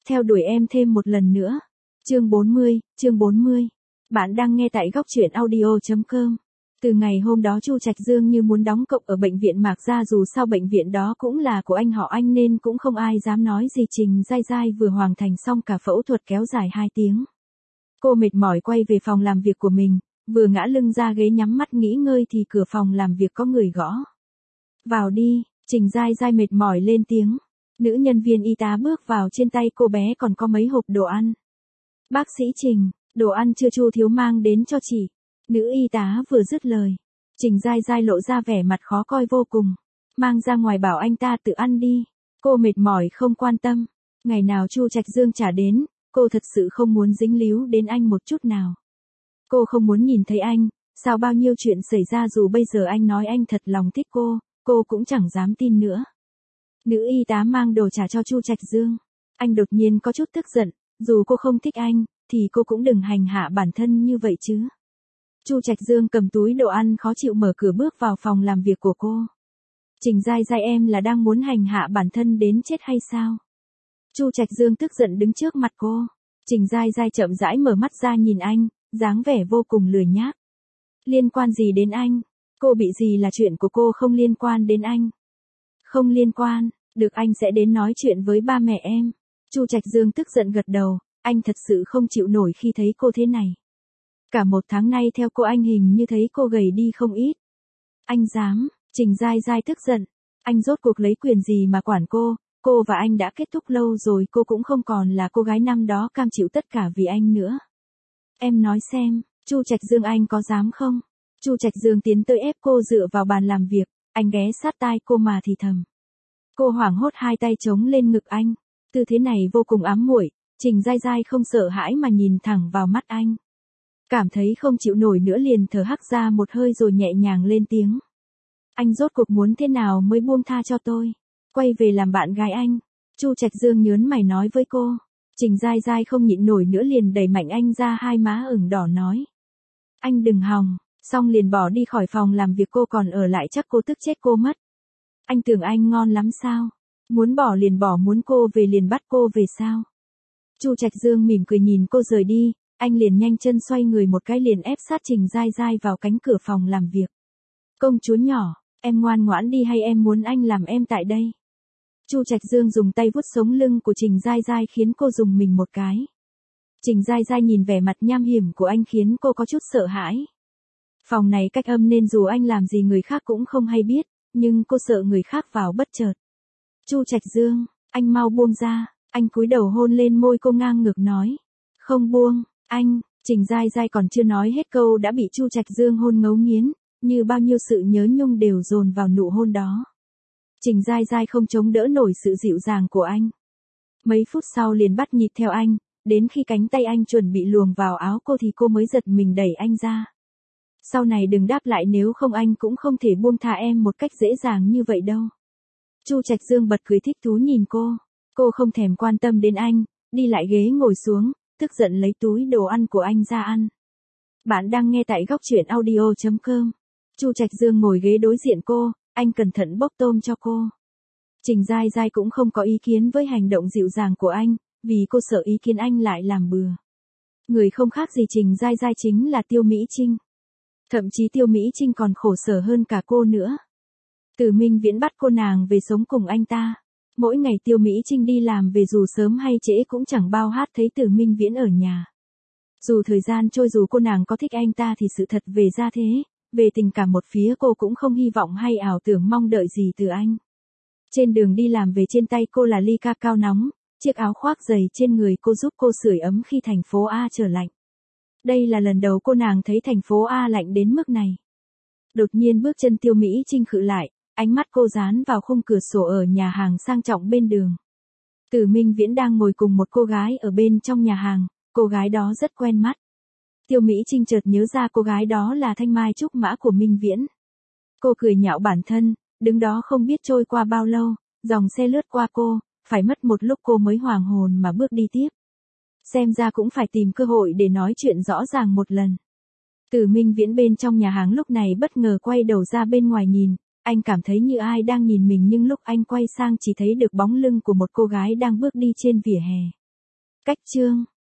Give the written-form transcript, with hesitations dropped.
theo đuổi em thêm một lần nữa. Chương 40. Bạn đang nghe tại góc truyện audio.com. Từ ngày hôm đó Chu Trạch Dương như muốn đóng cọc ở bệnh viện Mạc Gia, dù sao bệnh viện đó cũng là của anh họ anh nên cũng không ai dám nói gì. Trình Giai Giai vừa hoàn thành xong cả phẫu thuật kéo dài 2 tiếng. Cô mệt mỏi quay về phòng làm việc của mình, vừa ngã lưng ra ghế nhắm mắt nghỉ ngơi thì cửa phòng làm việc có người gõ. Vào đi, Trình Giai Giai mệt mỏi lên tiếng. Nữ nhân viên y tá bước vào, trên tay cô bé còn có mấy hộp đồ ăn. Bác sĩ Trình, đồ ăn chưa Chu thiếu mang đến cho chị. Nữ y tá vừa dứt lời, Trình Giai Giai lộ ra vẻ mặt khó coi vô cùng. Mang ra ngoài bảo anh ta tự ăn đi. Cô mệt mỏi không quan tâm. Ngày nào Chu Trạch Dương trả đến, cô thật sự không muốn dính líu đến anh một chút nào. Cô không muốn nhìn thấy anh, sao bao nhiêu chuyện xảy ra dù bây giờ anh nói anh thật lòng thích cô cũng chẳng dám tin nữa. Nữ y tá mang đồ trả cho Chu Trạch Dương. Anh đột nhiên có chút tức giận, dù cô không thích anh, thì cô cũng đừng hành hạ bản thân như vậy chứ. Chu Trạch Dương cầm túi đồ ăn khó chịu mở cửa bước vào phòng làm việc của cô. Trình Giai Giai, em là đang muốn hành hạ bản thân đến chết hay sao? Chu Trạch Dương tức giận đứng trước mặt cô. Trình Giai Giai chậm rãi mở mắt ra nhìn anh, dáng vẻ vô cùng lười nhác. Liên quan gì đến anh? Cô bị gì là chuyện của cô, không liên quan đến anh. Không liên quan, được, anh sẽ đến nói chuyện với ba mẹ em. Chu Trạch Dương tức giận gật đầu, anh thật sự không chịu nổi khi thấy cô thế này. Cả 1 tháng nay theo cô anh hình như thấy cô gầy đi không ít. Anh dám, Trình Giai Giai tức giận, anh rốt cuộc lấy quyền gì mà quản cô và anh đã kết thúc lâu rồi, cô cũng không còn là cô gái năm đó cam chịu tất cả vì anh nữa. Em nói xem, Chu Trạch Dương, anh có dám không? Chu Trạch Dương tiến tới ép cô dựa vào bàn làm việc, anh ghé sát tai cô mà thì thầm. Cô hoảng hốt hai tay chống lên ngực anh, tư thế này vô cùng ám muội. Trình Giai Giai không sợ hãi mà nhìn thẳng vào mắt anh. Cảm thấy không chịu nổi nữa liền thở hắt ra một hơi rồi nhẹ nhàng lên tiếng. Anh rốt cuộc muốn thế nào mới buông tha cho tôi? Quay về làm bạn gái anh. Chu Trạch Dương nhớn mày nói với cô. Trình Giai Giai không nhịn nổi nữa liền đẩy mạnh anh ra, hai má ửng đỏ nói. Anh đừng hòng, xong liền bỏ đi khỏi phòng làm việc. Cô còn ở lại chắc cô tức chết cô mất. Anh tưởng anh ngon lắm sao? Muốn bỏ liền bỏ, muốn cô về liền bắt cô về sao? Chu Trạch Dương mỉm cười nhìn cô rời đi, anh liền nhanh chân xoay người một cái liền ép sát Trình Giai Giai vào cánh cửa phòng làm việc. Công chúa nhỏ, em ngoan ngoãn đi hay em muốn anh làm em tại đây? Chu Trạch Dương dùng tay vuốt sống lưng của Trình Giai Giai khiến cô rùng mình một cái. Trình Giai Giai nhìn vẻ mặt nham hiểm của anh khiến cô có chút sợ hãi. Phòng này cách âm nên dù anh làm gì người khác cũng không hay biết, nhưng cô sợ người khác vào bất chợt. Chu Trạch Dương, anh mau buông ra. Anh cúi đầu hôn lên môi cô ngang ngược nói. Không buông, anh. Trình Giai Giai còn chưa nói hết câu đã bị Chu Trạch Dương hôn ngấu nghiến, như bao nhiêu sự nhớ nhung đều dồn vào nụ hôn đó. Trình Giai Giai không chống đỡ nổi sự dịu dàng của anh. Mấy phút sau liền bắt nhịp theo anh, đến khi cánh tay anh chuẩn bị luồn vào áo cô thì cô mới giật mình đẩy anh ra. Sau này đừng đáp lại, nếu không anh cũng không thể buông tha em một cách dễ dàng như vậy đâu. Chu Trạch Dương bật cười thích thú nhìn cô. Cô không thèm quan tâm đến anh, đi lại ghế ngồi xuống, tức giận lấy túi đồ ăn của anh ra ăn. Bạn đang nghe tại góc truyện audio.com. Chu Trạch Dương ngồi ghế đối diện cô, anh cẩn thận bốc tôm cho cô. Trình Giai Giai cũng không có ý kiến với hành động dịu dàng của anh, vì cô sợ ý kiến anh lại làm bừa. Người không khác gì Trình Giai Giai chính là Tiêu Mỹ Trinh. Thậm chí Tiêu Mỹ Trinh còn khổ sở hơn cả cô nữa. Từ Minh Viễn bắt cô nàng về sống cùng anh ta. Mỗi ngày Tiêu Mỹ Trinh đi làm về dù sớm hay trễ cũng chẳng bao hát thấy Từ Minh Viễn ở nhà. Dù thời gian trôi, dù cô nàng có thích anh ta thì sự thật về ra thế, về tình cảm một phía cô cũng không hy vọng hay ảo tưởng mong đợi gì từ anh. Trên đường đi làm về trên tay cô là ly ca cao nóng, chiếc áo khoác dày trên người cô giúp cô sưởi ấm khi thành phố A trở lạnh. Đây là lần đầu cô nàng thấy thành phố A lạnh đến mức này. Đột nhiên bước chân Tiêu Mỹ Trinh khựng lại, ánh mắt cô dán vào khung cửa sổ ở nhà hàng sang trọng bên đường. Từ Minh Viễn đang ngồi cùng một cô gái ở bên trong nhà hàng, cô gái đó rất quen mắt. Tiêu Mỹ Trinh chợt nhớ ra cô gái đó là Thanh Mai Trúc Mã của Minh Viễn. Cô cười nhạo bản thân, đứng đó không biết trôi qua bao lâu, dòng xe lướt qua cô, phải mất một lúc cô mới hoàn hồn mà bước đi tiếp. Xem ra cũng phải tìm cơ hội để nói chuyện rõ ràng một lần. Từ Minh Viễn bên trong nhà hàng lúc này bất ngờ quay đầu ra bên ngoài nhìn, anh cảm thấy như ai đang nhìn mình, nhưng lúc anh quay sang chỉ thấy được bóng lưng của một cô gái đang bước đi trên vỉa hè. Cách chương